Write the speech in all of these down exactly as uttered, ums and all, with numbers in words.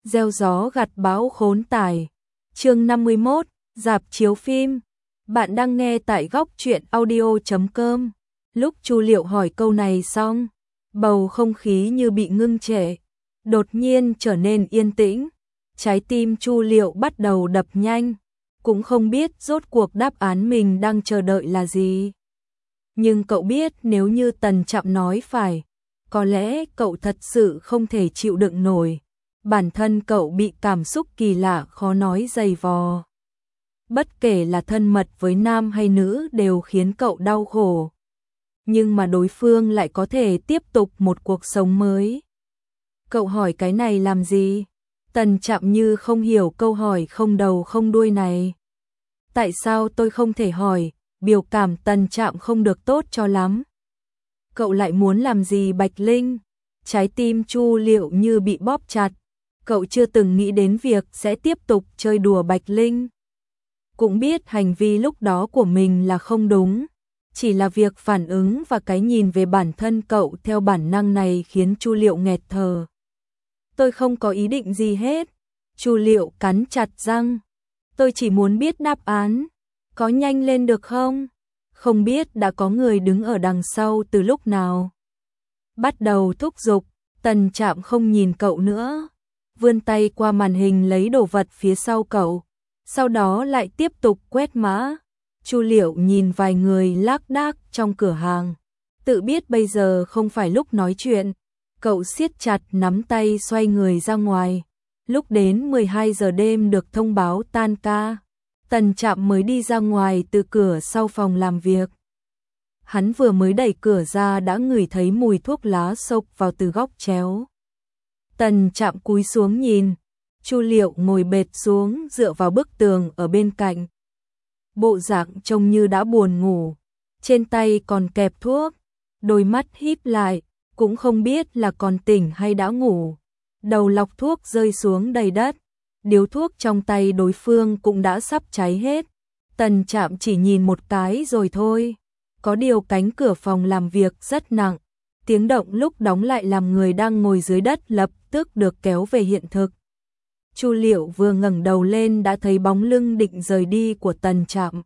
Gieo gió gặt bão khốn tải. Chương năm mươi mốt, rạp chiếu phim. Bạn đang nghe tại góc truyện audio chấm com. Lúc Chu Liệu hỏi câu này xong, bầu không khí như bị ngưng trệ, đột nhiên trở nên yên tĩnh. Trái tim Chu Liệu bắt đầu đập nhanh, cũng không biết rốt cuộc đáp án mình đang chờ đợi là gì. Nhưng cậu biết nếu như Tần Trạm nói phải, có lẽ cậu thật sự không thể chịu đựng nổi. Bản thân cậu bị cảm xúc kỳ lạ khó nói dày vò. Bất kể là thân mật với nam hay nữ đều khiến cậu đau khổ. Nhưng mà đối phương lại có thể tiếp tục một cuộc sống mới. Cậu hỏi cái này làm gì? Tần Trạm như không hiểu câu hỏi không đầu không đuôi này. Tại sao tôi không thể hỏi? Biểu cảm Tần Trạm không được tốt cho lắm. Cậu lại muốn làm gì Bạch Linh? Trái tim Chu Liệu như bị bóp chặt. Cậu chưa từng nghĩ đến việc sẽ tiếp tục chơi đùa Bạch Linh. Cũng biết hành vi lúc đó của mình là không đúng. Chỉ là việc phản ứng và cái nhìn về bản thân cậu theo bản năng này khiến Chu Liệu nghẹt thở. Tôi không có ý định gì hết. Chu Liệu cắn chặt răng. Tôi chỉ muốn biết đáp án. Có nhanh lên được không? Không biết đã có người đứng ở đằng sau từ lúc nào. Bắt đầu thúc giục, Tần Trạm không nhìn cậu nữa. Vươn tay qua màn hình lấy đồ vật phía sau cậu. Sau đó lại tiếp tục quét mã. Chu Liệu nhìn vài người lác đác trong cửa hàng. Tự biết bây giờ không phải lúc nói chuyện. Cậu siết chặt nắm tay xoay người ra ngoài. Lúc đến mười hai giờ đêm được thông báo tan ca. Tần Trạm mới đi ra ngoài từ cửa sau phòng làm việc. Hắn vừa mới đẩy cửa ra đã ngửi thấy mùi thuốc lá xộc vào từ góc chéo. Tần Trạm cúi xuống nhìn. Chu Liệu ngồi bệt xuống dựa vào bức tường ở bên cạnh. Bộ dạng trông như đã buồn ngủ. Trên tay còn kẹp thuốc. Đôi mắt híp lại. Cũng không biết là còn tỉnh hay đã ngủ. Đầu lọc thuốc rơi xuống đầy đất. Điếu thuốc trong tay đối phương cũng đã sắp cháy hết. Tần Trạm chỉ nhìn một cái rồi thôi. Có điều cánh cửa phòng làm việc rất nặng. Tiếng động lúc đóng lại làm người đang ngồi dưới đất lập tức được kéo về hiện thực. Chu Liệu vừa ngẩng đầu lên đã thấy bóng lưng định rời đi của Tần Trạm.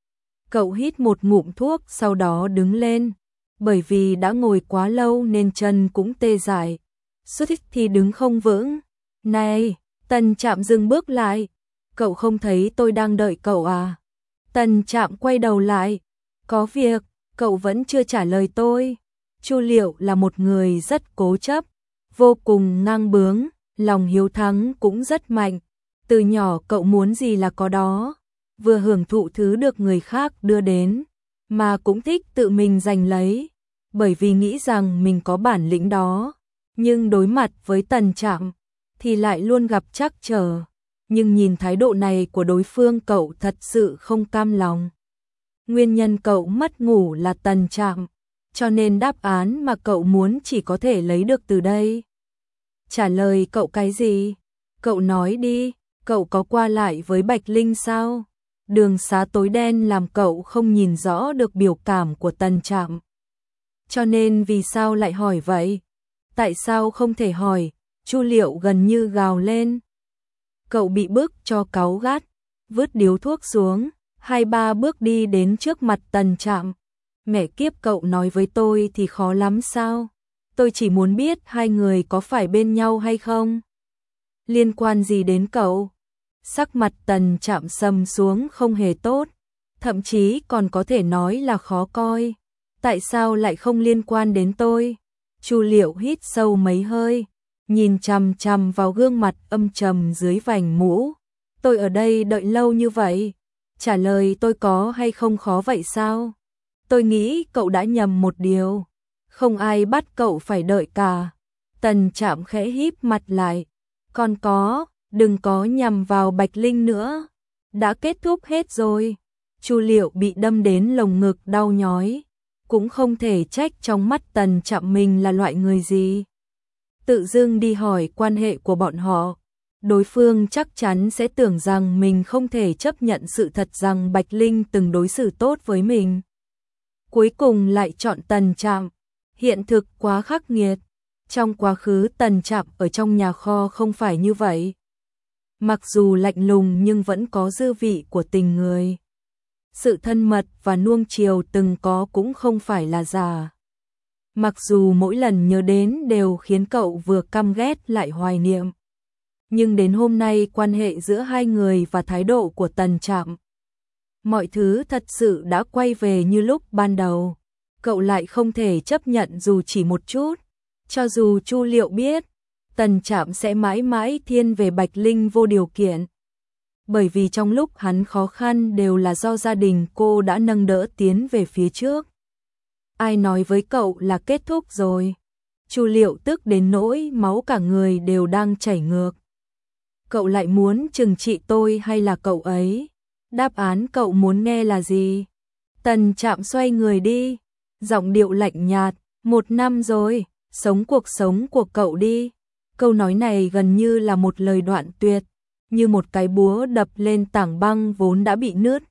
Cậu hít một ngụm thuốc sau đó đứng lên. Bởi vì đã ngồi quá lâu nên chân cũng tê dại. Suốt thì đứng không vững. Này! Tần Trạm dừng bước lại. Cậu không thấy tôi đang đợi cậu à? Tần Trạm quay đầu lại. Có việc, cậu vẫn chưa trả lời tôi. Chu Liệu là một người rất cố chấp, vô cùng ngang bướng, lòng hiếu thắng cũng rất mạnh. Từ nhỏ cậu muốn gì là có đó, vừa hưởng thụ thứ được người khác đưa đến, mà cũng thích tự mình giành lấy, bởi vì nghĩ rằng mình có bản lĩnh đó. Nhưng đối mặt với Tần Trạm thì lại luôn gặp trắc trở. Nhưng nhìn thái độ này của đối phương cậu thật sự không cam lòng. Nguyên nhân cậu mất ngủ là Tần Trạm, cho nên đáp án mà cậu muốn chỉ có thể lấy được từ đây. Trả lời cậu cái gì? Cậu nói đi, cậu có qua lại với Bạch Linh sao? Đường xá tối đen làm cậu không nhìn rõ được biểu cảm của Tần Trạm. Cho nên vì sao lại hỏi vậy? Tại sao không thể hỏi? Chu Liệu gần như gào lên. Cậu bị bức cho cáu gắt, vứt điếu thuốc xuống, hai ba bước đi đến trước mặt Tần Trạm. Mẹ kiếp, cậu nói với tôi thì khó lắm sao? Tôi chỉ muốn biết hai người có phải bên nhau hay không? Liên quan gì đến cậu? Sắc mặt Tần Trạm sầm xuống không hề tốt, thậm chí còn có thể nói là khó coi. Tại sao lại không liên quan đến tôi? Chu Liệu hít sâu mấy hơi, nhìn chằm chằm vào gương mặt âm trầm dưới vành mũ. Tôi ở đây đợi lâu như vậy, trả lời tôi có hay không khó vậy sao? Tôi nghĩ cậu đã nhầm một điều, không ai bắt cậu phải đợi cả. Tần Trạm khẽ híp mặt lại. Còn có, đừng có nhằm vào Bạch Linh nữa. Đã kết thúc hết rồi. Chu Liệu bị đâm đến lồng ngực đau nhói. Cũng không thể trách trong mắt Tần Trạm mình là loại người gì. Tự dưng đi hỏi quan hệ của bọn họ. Đối phương chắc chắn sẽ tưởng rằng mình không thể chấp nhận sự thật rằng Bạch Linh từng đối xử tốt với mình. Cuối cùng lại chọn Tần Trạm. Hiện thực quá khắc nghiệt. Trong quá khứ Tần Trạm ở trong nhà kho không phải như vậy. Mặc dù lạnh lùng nhưng vẫn có dư vị của tình người. Sự thân mật và nuông chiều từng có cũng không phải là giả. Mặc dù mỗi lần nhớ đến đều khiến cậu vừa căm ghét lại hoài niệm. Nhưng đến hôm nay quan hệ giữa hai người và thái độ của Tần Trạm, mọi thứ thật sự đã quay về như lúc ban đầu. Cậu lại không thể chấp nhận dù chỉ một chút. Cho dù Chu Liệu biết, Tần Trạm sẽ mãi mãi thiên về Bạch Linh vô điều kiện. Bởi vì trong lúc hắn khó khăn đều là do gia đình cô đã nâng đỡ tiến về phía trước. Ai nói với cậu là kết thúc rồi? Chu Liệu tức đến nỗi máu cả người đều đang chảy ngược. Cậu lại muốn trừng trị tôi hay là cậu ấy? Đáp án cậu muốn nghe là gì? Tần Trạm xoay người đi, giọng điệu lạnh nhạt, một năm rồi, sống cuộc sống của cậu đi. Câu nói này gần như là một lời đoạn tuyệt, như một cái búa đập lên tảng băng vốn đã bị nứt.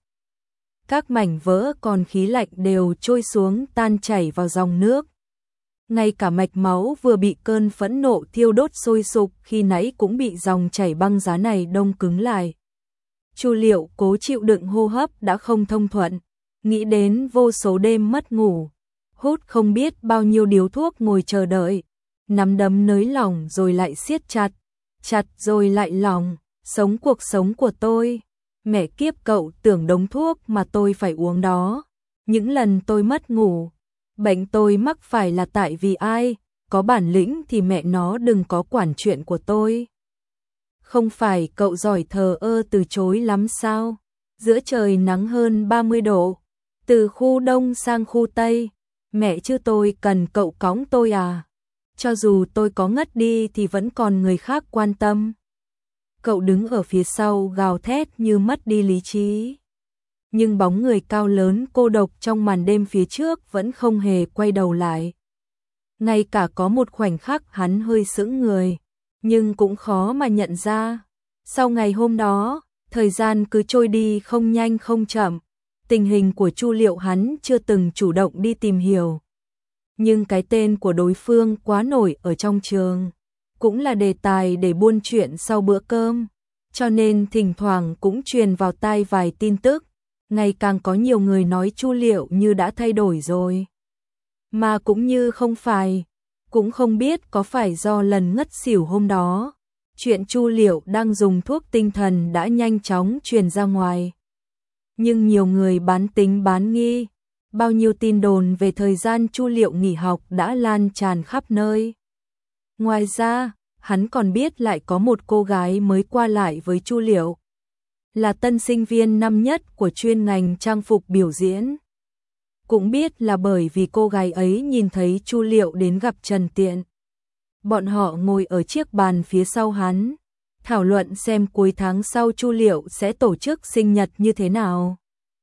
Các mảnh vỡ còn khí lạnh đều trôi xuống tan chảy vào dòng nước. Ngay cả mạch máu vừa bị cơn phẫn nộ thiêu đốt sôi sục khi nãy cũng bị dòng chảy băng giá này đông cứng lại. Chu Liệu cố chịu đựng hô hấp đã không thông thuận, nghĩ đến vô số đêm mất ngủ, hút không biết bao nhiêu điếu thuốc ngồi chờ đợi, nắm đấm nới lỏng rồi lại siết chặt, chặt rồi lại lỏng, sống cuộc sống của tôi. Mẹ kiếp, cậu tưởng đống thuốc mà tôi phải uống đó, những lần tôi mất ngủ, bệnh tôi mắc phải là tại vì ai? Có bản lĩnh thì mẹ nó đừng có quản chuyện của tôi. Không phải cậu giỏi thờ ơ từ chối lắm sao? Giữa trời nắng hơn ba mươi độ, từ khu Đông sang khu Tây, mẹ chứ tôi cần cậu cõng tôi à? Cho dù tôi có ngất đi thì vẫn còn người khác quan tâm. Cậu đứng ở phía sau gào thét như mất đi lý trí. Nhưng bóng người cao lớn cô độc trong màn đêm phía trước vẫn không hề quay đầu lại. Ngay cả có một khoảnh khắc hắn hơi sững người, nhưng cũng khó mà nhận ra. Sau ngày hôm đó, thời gian cứ trôi đi không nhanh không chậm. Tình hình của Chu Liệu hắn chưa từng chủ động đi tìm hiểu. Nhưng cái tên của đối phương quá nổi ở trong trường, cũng là đề tài để buôn chuyện sau bữa cơm, cho nên thỉnh thoảng cũng truyền vào tai vài tin tức, ngày càng có nhiều người nói Chu Liệu như đã thay đổi rồi. Mà cũng như không phải, cũng không biết có phải do lần ngất xỉu hôm đó, chuyện Chu Liệu đang dùng thuốc tinh thần đã nhanh chóng truyền ra ngoài. Nhưng nhiều người bán tính bán nghi, bao nhiêu tin đồn về thời gian Chu Liệu nghỉ học đã lan tràn khắp nơi. Ngoài ra, hắn còn biết lại có một cô gái mới qua lại với Chu Liệu, là tân sinh viên năm nhất của chuyên ngành trang phục biểu diễn. Cũng biết là bởi vì cô gái ấy nhìn thấy Chu Liệu đến gặp Trần Tiện. Bọn họ ngồi ở chiếc bàn phía sau hắn, thảo luận xem cuối tháng sau Chu Liệu sẽ tổ chức sinh nhật như thế nào.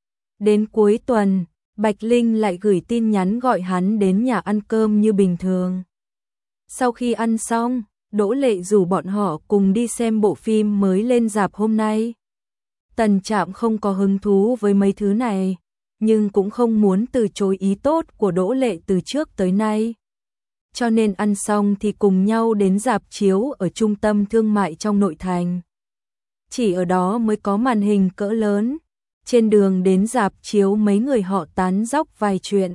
Đến cuối tuần, Bạch Linh lại gửi tin nhắn gọi hắn đến nhà ăn cơm như bình thường. Sau khi ăn xong, Đỗ Lệ rủ bọn họ cùng đi xem bộ phim mới lên rạp hôm nay. Tần Trạm không có hứng thú với mấy thứ này, nhưng cũng không muốn từ chối ý tốt của Đỗ Lệ từ trước tới nay. Cho nên ăn xong thì cùng nhau đến rạp chiếu ở trung tâm thương mại trong nội thành. Chỉ ở đó mới có màn hình cỡ lớn. Trên đường đến rạp chiếu mấy người họ tán dóc vài chuyện.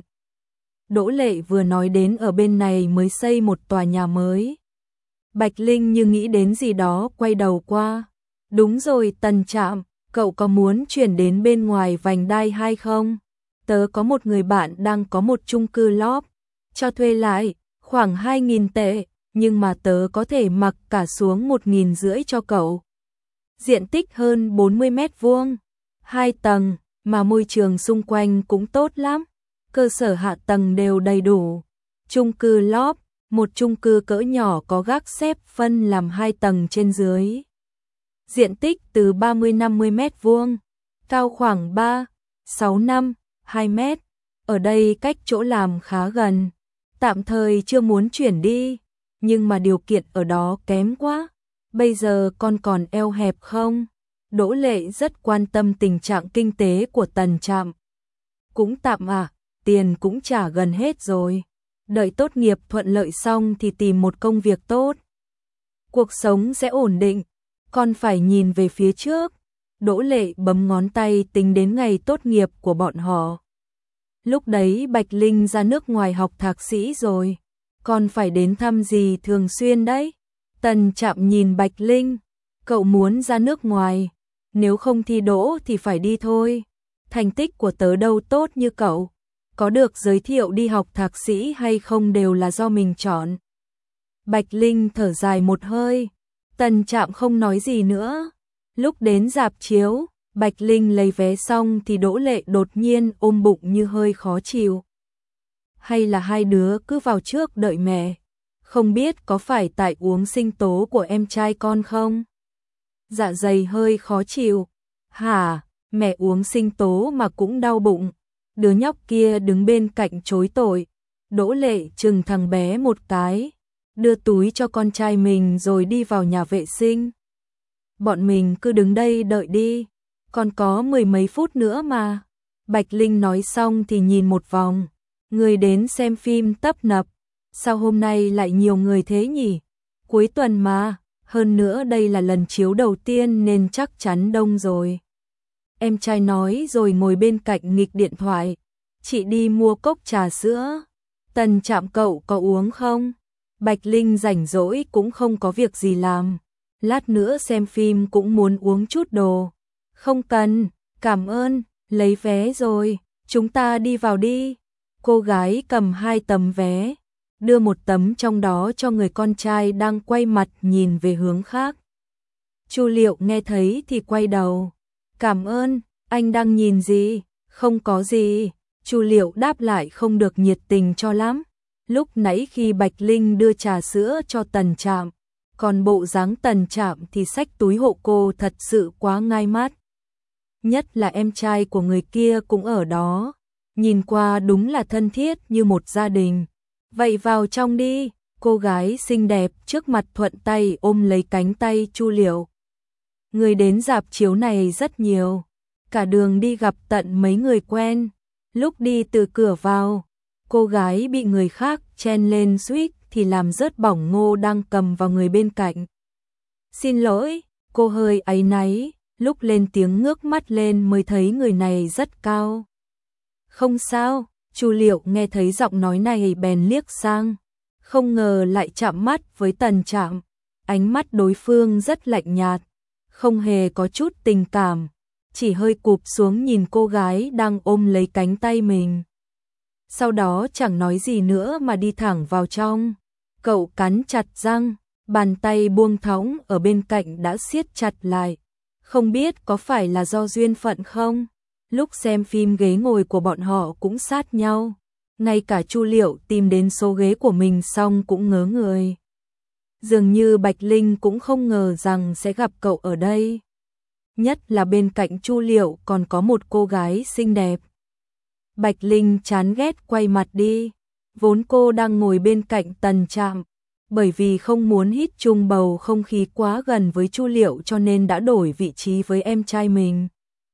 Đỗ Lệ vừa nói đến ở bên này mới xây một tòa nhà mới. Bạch Linh như nghĩ đến gì đó quay đầu qua. Đúng rồi Tần Trạm, cậu có muốn chuyển đến bên ngoài vành đai hay không? Tớ có một người bạn đang có một chung cư lóp, cho thuê lại, khoảng hai nghìn tệ, nhưng mà tớ có thể mặc cả xuống một nghìn rưỡi cho cậu. Diện tích hơn bốn mươi mét vuông, hai tầng, mà môi trường xung quanh cũng tốt lắm, cơ sở hạ tầng đều đầy đủ. Chung cư lóp, một chung cư cỡ nhỏ có gác xếp phân làm hai tầng trên dưới. Diện tích từ ba mươi đến năm mươi mét vuông, cao khoảng ba, sáu, năm, hai mét. Ở đây cách chỗ làm khá gần, tạm thời chưa muốn chuyển đi, nhưng mà điều kiện ở đó kém quá. Bây giờ con còn eo hẹp không? Đỗ Lệ rất quan tâm tình trạng kinh tế của Tần Trạm. Cũng tạm à, tiền cũng trả gần hết rồi. đợi tốt nghiệp thuận lợi xong thì tìm một công việc tốt. Cuộc sống sẽ ổn định, con phải nhìn về phía trước. Đỗ Lệ bấm ngón tay tính đến ngày tốt nghiệp của bọn họ. Lúc đấy Bạch Linh ra nước ngoài học thạc sĩ rồi, con phải đến thăm dì thường xuyên đấy. Tần Trạm nhìn Bạch Linh, cậu muốn ra nước ngoài, nếu không thi đỗ thì phải đi thôi. Thành tích của tớ đâu tốt như cậu, có được giới thiệu đi học thạc sĩ hay không đều là do mình chọn. Bạch Linh thở dài một hơi, Tần Trạm không nói gì nữa. Lúc đến rạp chiếu, Bạch Linh lấy vé xong thì Đỗ Lệ đột nhiên ôm bụng như hơi khó chịu. Hay là hai đứa cứ vào trước đợi mẹ, không biết có phải tại uống sinh tố của em trai con không? Dạ dày hơi khó chịu. Hả, mẹ uống sinh tố mà cũng đau bụng. Đứa nhóc kia đứng bên cạnh chối tội. Đỗ Lệ chừng thằng bé một cái, đưa túi cho con trai mình rồi đi vào nhà vệ sinh. Bọn mình cứ đứng đây đợi đi, còn có mười mấy phút nữa mà. Bạch Linh nói xong thì nhìn một vòng, người đến xem phim tấp nập. Sao hôm nay lại nhiều người thế nhỉ? Cuối tuần mà, hơn nữa đây là lần chiếu đầu tiên nên chắc chắn đông rồi. Em trai nói rồi ngồi bên cạnh nghịch điện thoại. Chị đi mua cốc trà sữa. Tần Trạm cậu có uống không? Bạch Linh rảnh rỗi cũng không có việc gì làm. Lát nữa xem phim cũng muốn uống chút đồ. Không cần, cảm ơn, lấy vé rồi, chúng ta đi vào đi. Cô gái cầm hai tấm vé, đưa một tấm trong đó cho người con trai đang quay mặt nhìn về hướng khác. Chu Liệu nghe thấy thì quay đầu. Cảm ơn, anh đang nhìn gì? Không có gì. Chu Liệu đáp lại không được nhiệt tình cho lắm. Lúc nãy khi Bạch Linh đưa trà sữa cho Tần Trạm, còn bộ dáng Tần Trạm thì xách túi hộ cô thật sự quá ngai mắt. Nhất là em trai của người kia cũng ở đó, nhìn qua đúng là thân thiết như một gia đình. Vậy vào trong đi, cô gái xinh đẹp trước mặt thuận tay ôm lấy cánh tay Chu Liệu. Người đến rạp chiếu này rất nhiều, cả đường đi gặp tận mấy người quen. Lúc đi từ cửa vào, cô gái bị người khác chen lên suýt thì làm rớt bỏng ngô đang cầm vào người bên cạnh. Xin lỗi, cô hơi áy náy, lúc lên tiếng ngước mắt lên mới thấy người này rất cao. Không sao, Chu Liệu nghe thấy giọng nói này bèn liếc sang, không ngờ lại chạm mắt với Tần Trạm. Ánh mắt đối phương rất lạnh nhạt, không hề có chút tình cảm, chỉ hơi cụp xuống nhìn cô gái đang ôm lấy cánh tay mình. Sau đó chẳng nói gì nữa mà đi thẳng vào trong. Cậu cắn chặt răng, bàn tay buông thõng ở bên cạnh đã siết chặt lại. Không biết có phải là do duyên phận không? Lúc xem phim ghế ngồi của bọn họ cũng sát nhau. Ngay cả Chu Liệu tìm đến số ghế của mình xong cũng ngớ người. Dường như Bạch Linh cũng không ngờ rằng sẽ gặp cậu ở đây. Nhất là bên cạnh Chu Liệu còn có một cô gái xinh đẹp. Bạch Linh chán ghét quay mặt đi. Vốn cô đang ngồi bên cạnh Tần Trạm, bởi vì không muốn hít chung bầu không khí quá gần với Chu Liệu cho nên đã đổi vị trí với em trai mình.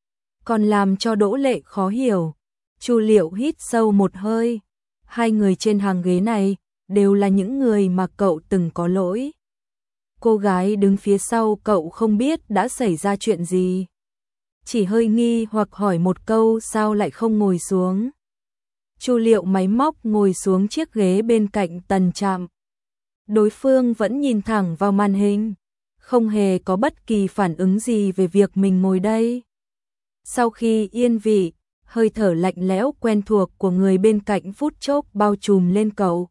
Còn làm cho Đỗ Lệ khó hiểu. Chu Liệu hít sâu một hơi. Hai người trên hàng ghế này đều là những người mà cậu từng có lỗi. Cô gái đứng phía sau cậu không biết đã xảy ra chuyện gì. Chỉ hơi nghi hoặc hỏi một câu sao lại không ngồi xuống. Chu Liệu máy móc ngồi xuống chiếc ghế bên cạnh Tần Trạm. Đối phương vẫn nhìn thẳng vào màn hình, không hề có bất kỳ phản ứng gì về việc mình ngồi đây. Sau khi yên vị, hơi thở lạnh lẽo quen thuộc của người bên cạnh phút chốc bao trùm lên cậu.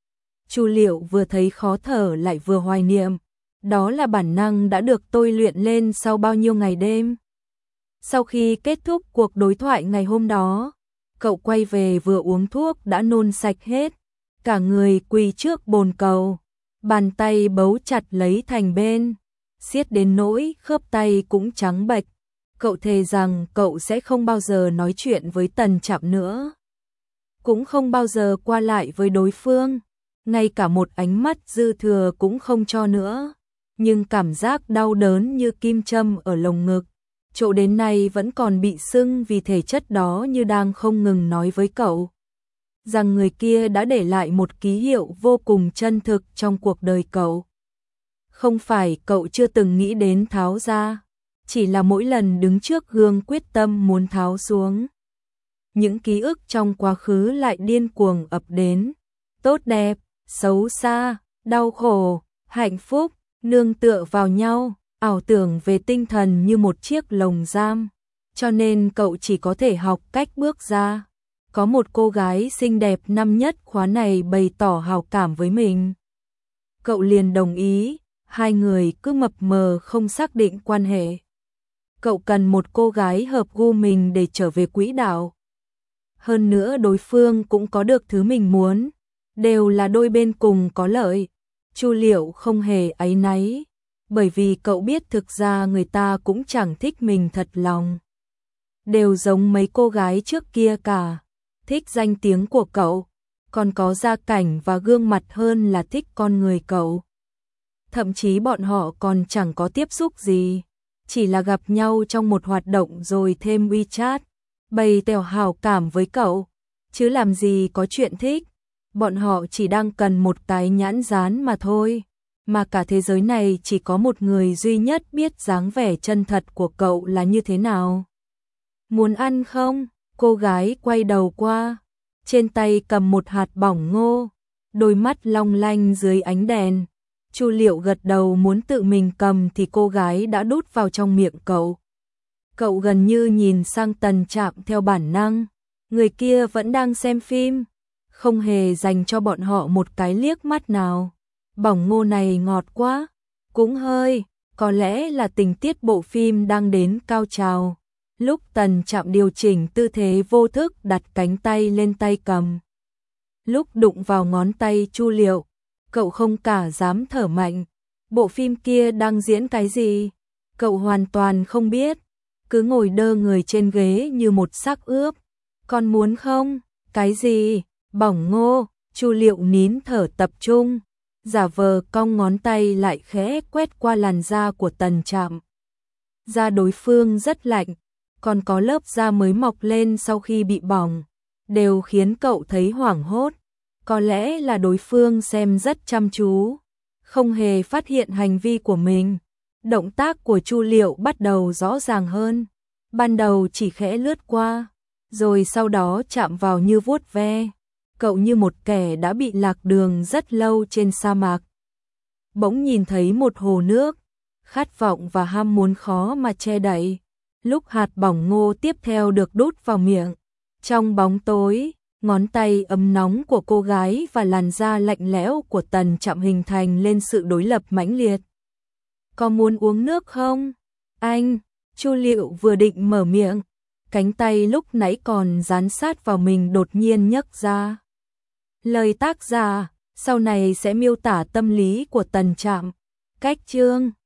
Chu Liệu vừa thấy khó thở lại vừa hoài niệm, đó là bản năng đã được tôi luyện lên sau bao nhiêu ngày đêm. Sau khi kết thúc cuộc đối thoại ngày hôm đó, cậu quay về vừa uống thuốc đã nôn sạch hết, cả người quỳ trước bồn cầu, bàn tay bấu chặt lấy thành bên, siết đến nỗi khớp tay cũng trắng bệch. Cậu thề rằng cậu sẽ không bao giờ nói chuyện với Tần Trạm nữa, cũng không bao giờ qua lại với đối phương, ngay cả một ánh mắt dư thừa cũng không cho nữa. Nhưng cảm giác đau đớn như kim châm ở lồng ngực, chỗ đến nay vẫn còn bị sưng vì thể chất đó như đang không ngừng nói với cậu. rằng người kia đã để lại một ký hiệu vô cùng chân thực trong cuộc đời cậu. Không phải cậu chưa từng nghĩ đến tháo ra, chỉ là mỗi lần đứng trước gương quyết tâm muốn tháo xuống. Những ký ức trong quá khứ lại điên cuồng ập đến, tốt đẹp, xấu xa, đau khổ, hạnh phúc, nương tựa vào nhau, ảo tưởng về tinh thần như một chiếc lồng giam, cho nên cậu chỉ có thể học cách bước ra. Có một cô gái xinh đẹp năm nhất khóa này bày tỏ hào cảm với mình. Cậu liền đồng ý, hai người cứ mập mờ không xác định quan hệ. Cậu cần một cô gái hợp gu mình để trở về quỹ đạo. Hơn nữa đối phương cũng có được thứ mình muốn, đều là đôi bên cùng có lợi. Chu Liệu không hề áy náy, bởi vì cậu biết thực ra người ta cũng chẳng thích mình thật lòng. Đều giống mấy cô gái trước kia cả, thích danh tiếng của cậu, còn có gia cảnh và gương mặt hơn là thích con người cậu. Thậm chí bọn họ còn chẳng có tiếp xúc gì, chỉ là gặp nhau trong một hoạt động rồi thêm WeChat, bày tỏ hào cảm với cậu, chứ làm gì có chuyện thích. Bọn họ chỉ đang cần một cái nhãn dán mà thôi, mà cả thế giới này chỉ có một người duy nhất biết dáng vẻ chân thật của cậu là như thế nào. Muốn ăn không? Cô gái quay đầu qua, trên tay cầm một hạt bỏng ngô, đôi mắt long lanh dưới ánh đèn. Chu Liệu gật đầu muốn tự mình cầm thì cô gái đã đút vào trong miệng cậu. Cậu gần như nhìn sang Tần Trạm theo bản năng, người kia vẫn đang xem phim, không hề dành cho bọn họ một cái liếc mắt nào. Bỏng ngô này ngọt quá, cũng hơi, có lẽ là tình tiết bộ phim đang đến cao trào. Lúc Tần Trạm điều chỉnh tư thế vô thức đặt cánh tay lên tay cầm. Lúc đụng vào ngón tay Chu Liệu, cậu không cả dám thở mạnh. Bộ phim kia đang diễn cái gì? Cậu hoàn toàn không biết, cứ ngồi đơ người trên ghế như một xác ướp. Con muốn không? Cái gì? Bỏng ngô. Chu Liệu nín thở tập trung, giả vờ cong ngón tay lại khẽ quét qua làn da của Tần Trạm. Da đối phương rất lạnh, còn có lớp da mới mọc lên sau khi bị bỏng, đều khiến cậu thấy hoảng hốt. Có lẽ là đối phương xem rất chăm chú, không hề phát hiện hành vi của mình. Động tác của Chu Liệu bắt đầu rõ ràng hơn, ban đầu chỉ khẽ lướt qua, rồi sau đó chạm vào như vuốt ve. Cậu như một kẻ đã bị lạc đường rất lâu trên sa mạc. Bỗng nhìn thấy một hồ nước, khát vọng và ham muốn khó mà che đậy. Lúc hạt bỏng ngô tiếp theo được đút vào miệng, trong bóng tối, ngón tay ấm nóng của cô gái và làn da lạnh lẽo của Tần Trạm hình thành lên sự đối lập mãnh liệt. Có muốn uống nước không? Anh, Chu Liệu vừa định mở miệng, cánh tay lúc nãy còn dán sát vào mình đột nhiên nhấc ra. Lời tác giả sau này sẽ miêu tả tâm lý của Tần Trạm. Cách chương